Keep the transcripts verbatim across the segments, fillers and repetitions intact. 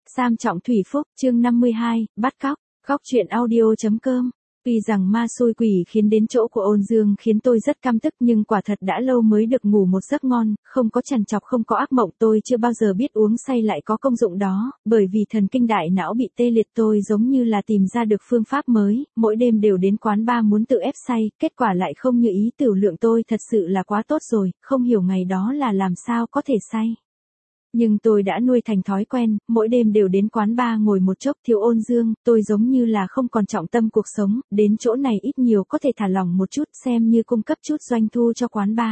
Sam Trọng Thủy Phúc, chương năm mươi hai, bắt cóc, góc truyện audio.com. Tuy rằng ma xui quỷ khiến đến chỗ của Ôn Dương khiến tôi rất căm tức, nhưng quả thật đã lâu mới được ngủ một giấc ngon, không có trằn trọc, không có ác mộng. Tôi chưa bao giờ biết uống say lại có công dụng đó, bởi vì thần kinh đại não bị tê liệt. Tôi giống như là tìm ra được phương pháp mới, mỗi đêm đều đến quán bar muốn tự ép say, kết quả lại không như ý. Tiểu lượng tôi thật sự là quá tốt rồi, không hiểu ngày đó là làm sao có thể say. Nhưng tôi đã nuôi thành thói quen, mỗi đêm đều đến quán bar ngồi một chốc. Thiếu Ôn Dương, tôi giống như là không còn trọng tâm cuộc sống, đến chỗ này ít nhiều có thể thả lỏng một chút, xem như cung cấp chút doanh thu cho quán bar.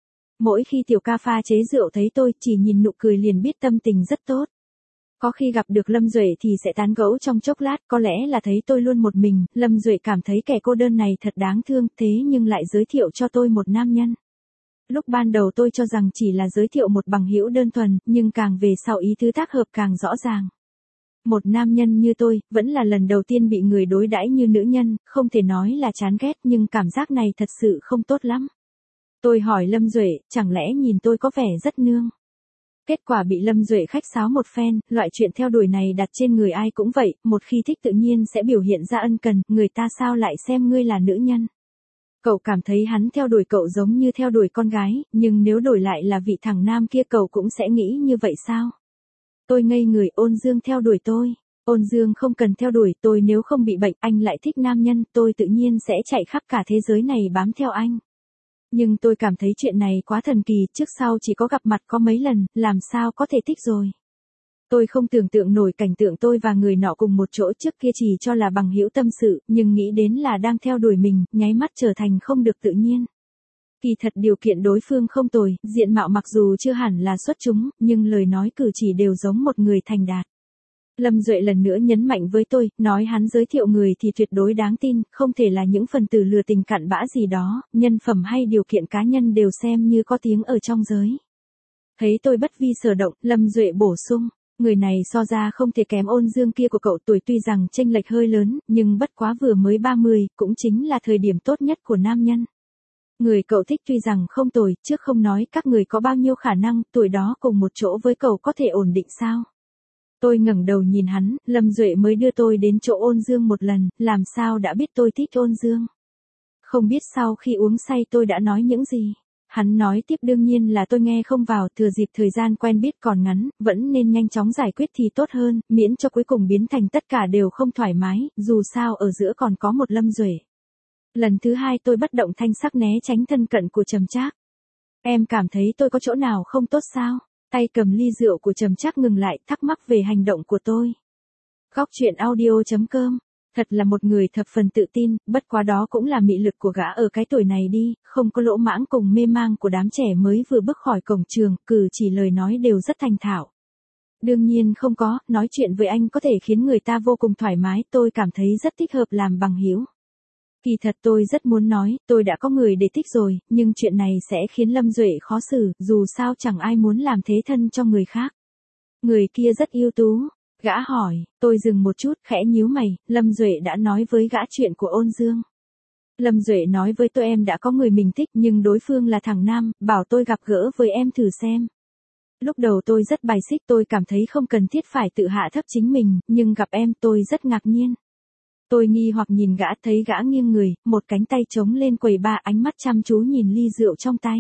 Mỗi khi Tiểu ca pha chế rượu thấy tôi, chỉ nhìn nụ cười liền biết tâm tình rất tốt. Có khi gặp được Lâm Duệ thì sẽ tán gẫu trong chốc lát, có lẽ là thấy tôi luôn một mình, Lâm Duệ cảm thấy kẻ cô đơn này thật đáng thương, thế nhưng lại giới thiệu cho tôi một nam nhân. Lúc ban đầu tôi cho rằng chỉ là giới thiệu một bằng hữu đơn thuần, nhưng càng về sau ý tứ tác hợp càng rõ ràng. Một nam nhân như tôi, vẫn là lần đầu tiên bị người đối đãi như nữ nhân, không thể nói là chán ghét, nhưng cảm giác này thật sự không tốt lắm. Tôi hỏi Lâm Duệ, chẳng lẽ nhìn tôi có vẻ rất nương? Kết quả bị Lâm Duệ khách sáo một phen, loại chuyện theo đuổi này đặt trên người ai cũng vậy, một khi thích tự nhiên sẽ biểu hiện ra ân cần, người ta sao lại xem ngươi là nữ nhân? Cậu cảm thấy hắn theo đuổi cậu giống như theo đuổi con gái, nhưng nếu đổi lại là vị thằng nam kia cậu cũng sẽ nghĩ như vậy sao? Tôi ngây người. Ôn Dương theo đuổi tôi. Ôn Dương không cần theo đuổi tôi, nếu không bị bệnh, anh lại thích nam nhân, tôi tự nhiên sẽ chạy khắp cả thế giới này bám theo anh. Nhưng tôi cảm thấy chuyện này quá thần kỳ, trước sau chỉ có gặp mặt có mấy lần, làm sao có thể thích rồi. Tôi không tưởng tượng nổi cảnh tượng tôi và người nọ cùng một chỗ, trước kia chỉ cho là bằng hữu tâm sự, nhưng nghĩ đến là đang theo đuổi mình, nháy mắt trở thành không được tự nhiên. Kỳ thật điều kiện đối phương không tồi, diện mạo mặc dù chưa hẳn là xuất chúng, nhưng lời nói cử chỉ đều giống một người thành đạt. Lâm Duệ lần nữa nhấn mạnh với tôi, nói hắn giới thiệu người thì tuyệt đối đáng tin, không thể là những phần tử lừa tình cặn bã gì đó, nhân phẩm hay điều kiện cá nhân đều xem như có tiếng ở trong giới. Thấy tôi bất vi sở động, Lâm Duệ bổ sung. Người này so ra không thể kém Ôn Dương kia của cậu, tuổi tuy rằng chênh lệch hơi lớn, nhưng bất quá vừa mới ba mươi, cũng chính là thời điểm tốt nhất của nam nhân. Người cậu thích tuy rằng không tồi, trước không nói các người có bao nhiêu khả năng, tuổi đó cùng một chỗ với cậu có thể ổn định sao? Tôi ngẩng đầu nhìn hắn, Lâm Duệ mới đưa tôi đến chỗ Ôn Dương một lần, làm sao đã biết tôi thích Ôn Dương? Không biết sau khi uống say tôi đã nói những gì? Hắn nói tiếp, đương nhiên là tôi nghe không vào, thừa dịp thời gian quen biết còn ngắn, vẫn nên nhanh chóng giải quyết thì tốt hơn, miễn cho cuối cùng biến thành tất cả đều không thoải mái, dù sao ở giữa còn có một Lâm Duệ. Lần thứ hai tôi bất động thanh sắc né tránh thân cận của Trầm Trác. Em cảm thấy tôi có chỗ nào không tốt sao? Tay cầm ly rượu của Trầm Trác ngừng lại, thắc mắc về hành động của tôi. Góc truyện audio.com. Thật là một người thập phần tự tin, bất quá đó cũng là mị lực của gã ở cái tuổi này đi, không có lỗ mãng cùng mê mang của đám trẻ mới vừa bước khỏi cổng trường, cử chỉ lời nói đều rất thành thạo. Đương nhiên không có, nói chuyện với anh có thể khiến người ta vô cùng thoải mái, tôi cảm thấy rất thích hợp làm bằng hữu. Kỳ thật tôi rất muốn nói, tôi đã có người để thích rồi, nhưng chuyện này sẽ khiến Lâm Duệ khó xử, dù sao chẳng ai muốn làm thế thân cho người khác. Người kia rất ưu tú. Gã hỏi, tôi dừng một chút, khẽ nhíu mày, Lâm Duệ đã nói với gã chuyện của Ôn Dương. Lâm Duệ nói với tôi em đã có người mình thích, nhưng đối phương là thằng nam, bảo tôi gặp gỡ với em thử xem. Lúc đầu tôi rất bài xích, tôi cảm thấy không cần thiết phải tự hạ thấp chính mình, nhưng gặp em tôi rất ngạc nhiên. Tôi nghi hoặc nhìn gã, thấy gã nghiêng người, một cánh tay chống lên quầy bar, ánh mắt chăm chú nhìn ly rượu trong tay.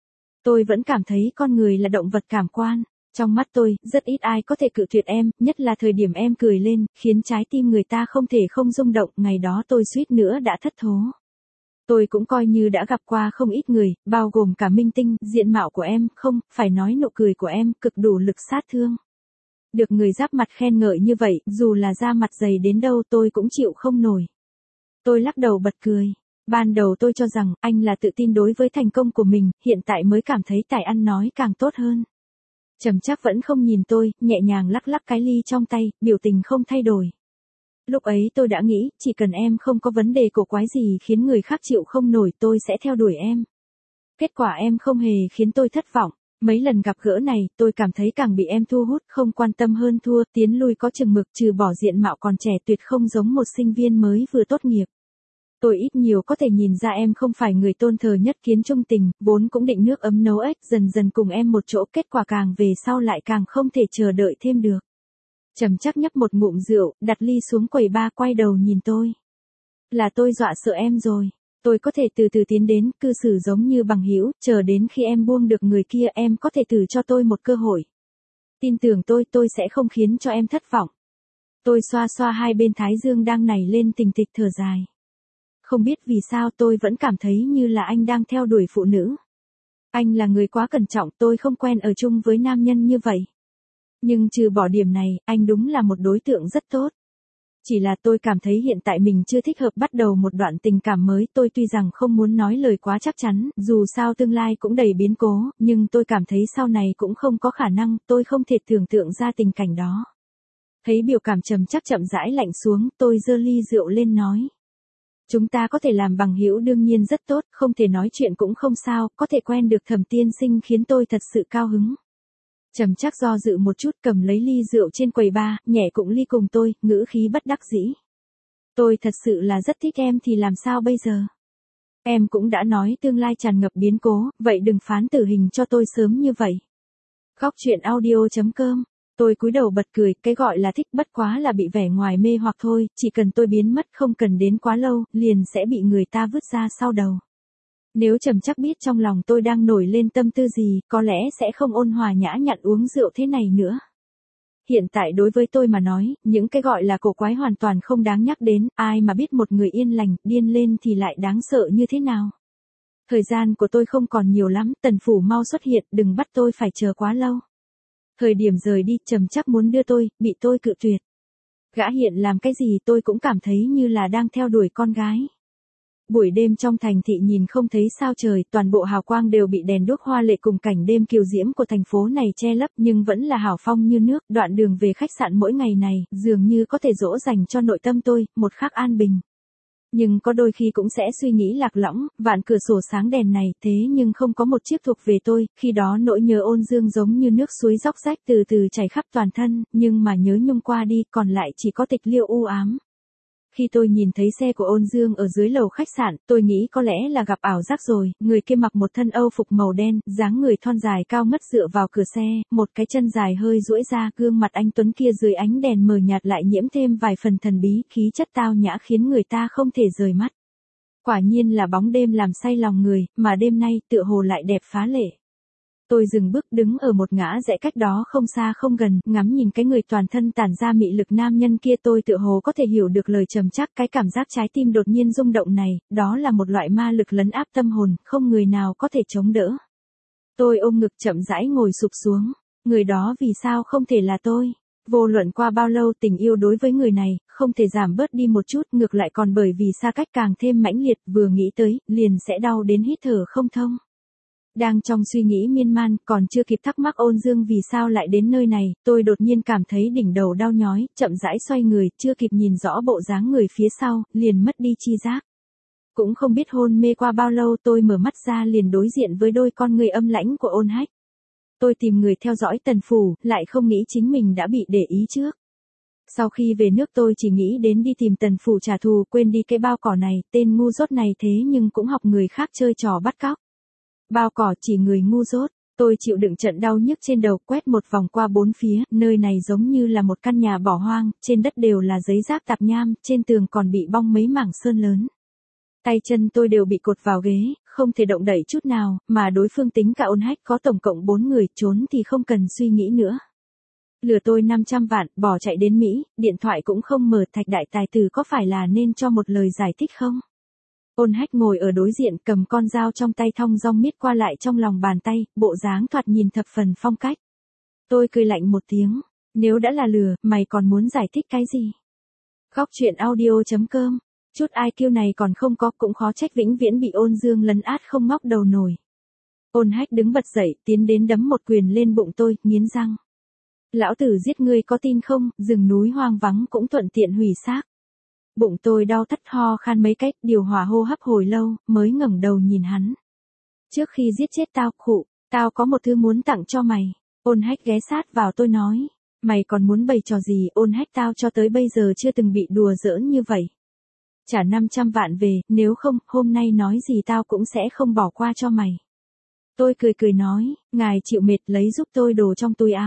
Tôi vẫn cảm thấy con người là động vật cảm quan. Trong mắt tôi, rất ít ai có thể cự tuyệt em, nhất là thời điểm em cười lên, khiến trái tim người ta không thể không rung động, ngày đó tôi suýt nữa đã thất thố. Tôi cũng coi như đã gặp qua không ít người, bao gồm cả minh tinh, diện mạo của em, không, phải nói nụ cười của em, cực đủ lực sát thương. Được người giáp mặt khen ngợi như vậy, dù là da mặt dày đến đâu tôi cũng chịu không nổi. Tôi lắc đầu bật cười. Ban đầu tôi cho rằng, anh là tự tin đối với thành công của mình, hiện tại mới cảm thấy tài ăn nói càng tốt hơn. Trầm Trác vẫn không nhìn tôi, nhẹ nhàng lắc lắc cái ly trong tay, biểu tình không thay đổi. Lúc ấy tôi đã nghĩ, chỉ cần em không có vấn đề cổ quái gì khiến người khác chịu không nổi tôi sẽ theo đuổi em. Kết quả em không hề khiến tôi thất vọng. Mấy lần gặp gỡ này, tôi cảm thấy càng bị em thu hút, không quan tâm hơn thua, tiến lui có chừng mực, trừ bỏ diện mạo còn trẻ tuyệt không giống một sinh viên mới vừa tốt nghiệp. Tôi ít nhiều có thể nhìn ra em không phải người tôn thờ nhất kiến trung tình, vốn cũng định nước ấm nấu ếch, dần dần cùng em một chỗ, kết quả càng về sau lại càng không thể chờ đợi thêm được. Trầm Trác nhấp một ngụm rượu, đặt ly xuống quầy bar quay đầu nhìn tôi. Là tôi dọa sợ em rồi. Tôi có thể từ từ tiến đến, cư xử giống như bằng hữu, chờ đến khi em buông được người kia em có thể từ cho tôi một cơ hội. Tin tưởng tôi, tôi sẽ không khiến cho em thất vọng. Tôi xoa xoa hai bên thái dương đang nảy lên tình tịch thở dài. Không biết vì sao tôi vẫn cảm thấy như là anh đang theo đuổi phụ nữ. Anh là người quá cẩn trọng, tôi không quen ở chung với nam nhân như vậy. Nhưng trừ bỏ điểm này, anh đúng là một đối tượng rất tốt. Chỉ là tôi cảm thấy hiện tại mình chưa thích hợp bắt đầu một đoạn tình cảm mới. Tôi tuy rằng không muốn nói lời quá chắc chắn, dù sao tương lai cũng đầy biến cố, nhưng tôi cảm thấy sau này cũng không có khả năng, tôi không thể tưởng tượng ra tình cảnh đó. Thấy biểu cảm Trầm Trác chậm rãi lạnh xuống, tôi giơ ly rượu lên nói. Chúng ta có thể làm bằng hữu đương nhiên rất tốt, không thể nói chuyện cũng không sao, có thể quen được Thẩm tiên sinh khiến tôi thật sự cao hứng. Trầm Trác do dự một chút cầm lấy ly rượu trên quầy bar, nhẹ cụng ly cùng tôi, ngữ khí bất đắc dĩ. Tôi thật sự là rất thích em thì làm sao bây giờ? Em cũng đã nói tương lai tràn ngập biến cố, vậy đừng phán tử hình cho tôi sớm như vậy. Góc chuyện audio chấm com. Tôi cúi đầu bật cười, cái gọi là thích bất quá là bị vẻ ngoài mê hoặc thôi, chỉ cần tôi biến mất không cần đến quá lâu, liền sẽ bị người ta vứt ra sau đầu. Nếu Trầm Trác biết trong lòng tôi đang nổi lên tâm tư gì, có lẽ sẽ không ôn hòa nhã nhặn uống rượu thế này nữa. Hiện tại đối với tôi mà nói, những cái gọi là cổ quái hoàn toàn không đáng nhắc đến, ai mà biết một người yên lành, điên lên thì lại đáng sợ như thế nào. Thời gian của tôi không còn nhiều lắm, Tần Phủ mau xuất hiện, đừng bắt tôi phải chờ quá lâu. Thời điểm rời đi, Trầm Trác muốn đưa tôi, bị tôi cự tuyệt. Gã hiện làm cái gì tôi cũng cảm thấy như là đang theo đuổi con gái. Buổi đêm trong thành thị nhìn không thấy sao trời, toàn bộ hào quang đều bị đèn đuốc hoa lệ cùng cảnh đêm kiều diễm của thành phố này che lấp, nhưng vẫn là hào phong như nước. Đoạn đường về khách sạn mỗi ngày này, dường như có thể dỗ dành cho nội tâm tôi, một khắc an bình. Nhưng có đôi khi cũng sẽ suy nghĩ lạc lõng, vạn cửa sổ sáng đèn này, thế nhưng không có một chiếc thuộc về tôi, khi đó nỗi nhớ ôn dương giống như nước suối róc rách từ từ chảy khắp toàn thân, nhưng mà nhớ nhung qua đi, còn lại chỉ có tịch liêu u ám. Khi tôi nhìn thấy xe của ôn dương ở dưới lầu khách sạn, tôi nghĩ có lẽ là gặp ảo giác rồi, người kia mặc một thân âu phục màu đen, dáng người thon dài cao ngất dựa vào cửa xe, một cái chân dài hơi duỗi ra, gương mặt anh tuấn kia dưới ánh đèn mờ nhạt lại nhiễm thêm vài phần thần bí, khí chất tao nhã khiến người ta không thể rời mắt. Quả nhiên là bóng đêm làm say lòng người, mà đêm nay tựa hồ lại đẹp phá lệ. Tôi dừng bước đứng ở một ngã rẽ cách đó không xa không gần, ngắm nhìn cái người toàn thân tản ra mị lực nam nhân kia, tôi tựa hồ có thể hiểu được lời Trầm Trác, cái cảm giác trái tim đột nhiên rung động này, đó là một loại ma lực lấn áp tâm hồn, không người nào có thể chống đỡ. Tôi ôm ngực chậm rãi ngồi sụp xuống, người đó vì sao không thể là tôi? Vô luận qua bao lâu tình yêu đối với người này, không thể giảm bớt đi một chút, ngược lại còn bởi vì xa cách càng thêm mãnh liệt, vừa nghĩ tới, liền sẽ đau đến hít thở không thông. Đang trong suy nghĩ miên man, còn chưa kịp thắc mắc ôn dương vì sao lại đến nơi này, tôi đột nhiên cảm thấy đỉnh đầu đau nhói, chậm rãi xoay người, chưa kịp nhìn rõ bộ dáng người phía sau, liền mất đi chi giác. Cũng không biết hôn mê qua bao lâu tôi mở mắt ra liền đối diện với đôi con người âm lãnh của Ôn Hách. Tôi tìm người theo dõi Tần Phủ, lại không nghĩ chính mình đã bị để ý trước. Sau khi về nước tôi chỉ nghĩ đến đi tìm Tần Phủ trả thù, quên đi cái bao cỏ này, tên ngu dốt này thế nhưng cũng học người khác chơi trò bắt cóc. Bao cỏ chỉ người ngu dốt, tôi chịu đựng trận đau nhức trên đầu, quét một vòng qua bốn phía, nơi này giống như là một căn nhà bỏ hoang, trên đất đều là giấy giáp tạp nham, trên tường còn bị bong mấy mảng sơn lớn. Tay chân tôi đều bị cột vào ghế, không thể động đậy chút nào, mà đối phương tính cả Ôn Hách có tổng cộng bốn người, trốn thì không cần suy nghĩ nữa. Lừa tôi năm trăm vạn, bỏ chạy đến Mỹ, điện thoại cũng không mở, Thạch đại tài tử có phải là nên cho một lời giải thích không? Ôn Hách ngồi ở đối diện cầm con dao trong tay thong dong miết qua lại trong lòng bàn tay, bộ dáng thoạt nhìn thập phần phong cách. Tôi cười lạnh một tiếng, nếu đã là lừa, mày còn muốn giải thích cái gì? Góc chuyện audio chấm com, chút i kiu này còn không có, cũng khó trách vĩnh viễn bị ôn dương lấn át không ngóc đầu nổi. Ôn Hách đứng bật dậy, tiến đến đấm một quyền lên bụng tôi, nghiến răng. Lão tử giết ngươi có tin không, rừng núi hoang vắng cũng thuận tiện hủy xác. Bụng tôi đau thắt ho khan mấy cách, điều hòa hô hấp hồi lâu, mới ngẩng đầu nhìn hắn. Trước khi giết chết tao, khụ, tao có một thứ muốn tặng cho mày. Ôn Hách ghé sát vào tôi nói, mày còn muốn bày trò gì? Ôn Hách, tao cho tới bây giờ chưa từng bị đùa giỡn như vậy. Trả năm trăm vạn về, nếu không, hôm nay nói gì tao cũng sẽ không bỏ qua cho mày. Tôi cười cười nói, ngài chịu mệt lấy giúp tôi đồ trong túi áo.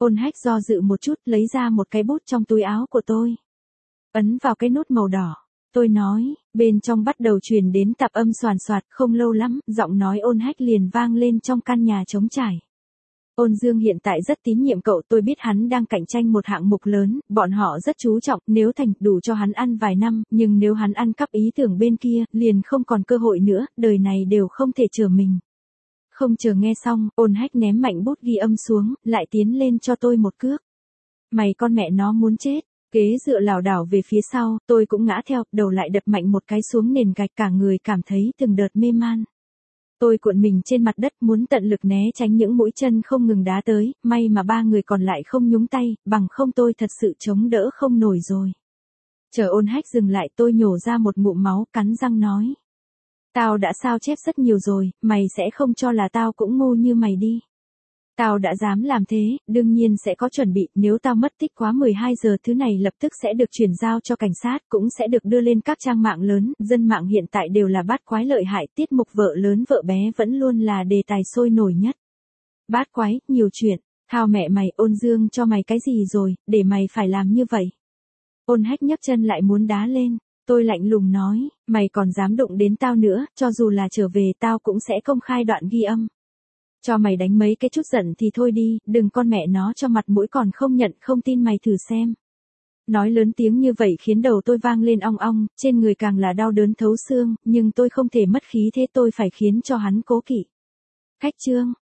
Ôn Hách do dự một chút, lấy ra một cái bút trong túi áo của tôi. Ấn vào cái nút màu đỏ. Tôi nói, bên trong bắt đầu truyền đến tạp âm xoàn xoạt, không lâu lắm, giọng nói Ôn Hách liền vang lên trong căn nhà trống trải. Ôn Dương hiện tại rất tín nhiệm cậu, tôi biết hắn đang cạnh tranh một hạng mục lớn, bọn họ rất chú trọng, nếu thành đủ cho hắn ăn vài năm, nhưng nếu hắn ăn cắp ý tưởng bên kia, liền không còn cơ hội nữa, đời này đều không thể chờ mình. Không chờ nghe xong, Ôn Hách ném mạnh bút ghi âm xuống, lại tiến lên cho tôi một cước. Mày con mẹ nó muốn chết. Kế dựa lảo đảo về phía sau, tôi cũng ngã theo, đầu lại đập mạnh một cái xuống nền gạch, cả người cảm thấy từng đợt mê man. Tôi cuộn mình trên mặt đất muốn tận lực né tránh những mũi chân không ngừng đá tới, may mà ba người còn lại không nhúng tay, bằng không tôi thật sự chống đỡ không nổi rồi. Chờ Ôn Hách dừng lại, tôi nhổ ra một ngụm máu, cắn răng nói. Tao đã sao chép rất nhiều rồi, mày sẽ không cho là tao cũng ngu như mày đi. Tao đã dám làm thế, đương nhiên sẽ có chuẩn bị, nếu tao mất tích quá mười hai giờ thứ này lập tức sẽ được chuyển giao cho cảnh sát, cũng sẽ được đưa lên các trang mạng lớn, dân mạng hiện tại đều là bát quái lợi hại, tiết mục vợ lớn vợ bé vẫn luôn là đề tài sôi nổi nhất. Bát quái, nhiều chuyện, thao mẹ mày, Ôn Dương cho mày cái gì rồi, để mày phải làm như vậy. Ôn Hách nhấc chân lại muốn đá lên, tôi lạnh lùng nói, mày còn dám đụng đến tao nữa, cho dù là trở về tao cũng sẽ công khai đoạn ghi âm. Cho mày đánh mấy cái chút giận thì thôi đi, đừng con mẹ nó cho mặt mũi còn không nhận, không tin mày thử xem. Nói lớn tiếng như vậy khiến đầu tôi vang lên ong ong, trên người càng là đau đớn thấu xương, nhưng tôi không thể mất khí thế, tôi phải khiến cho hắn cố kỵ. Khách trương,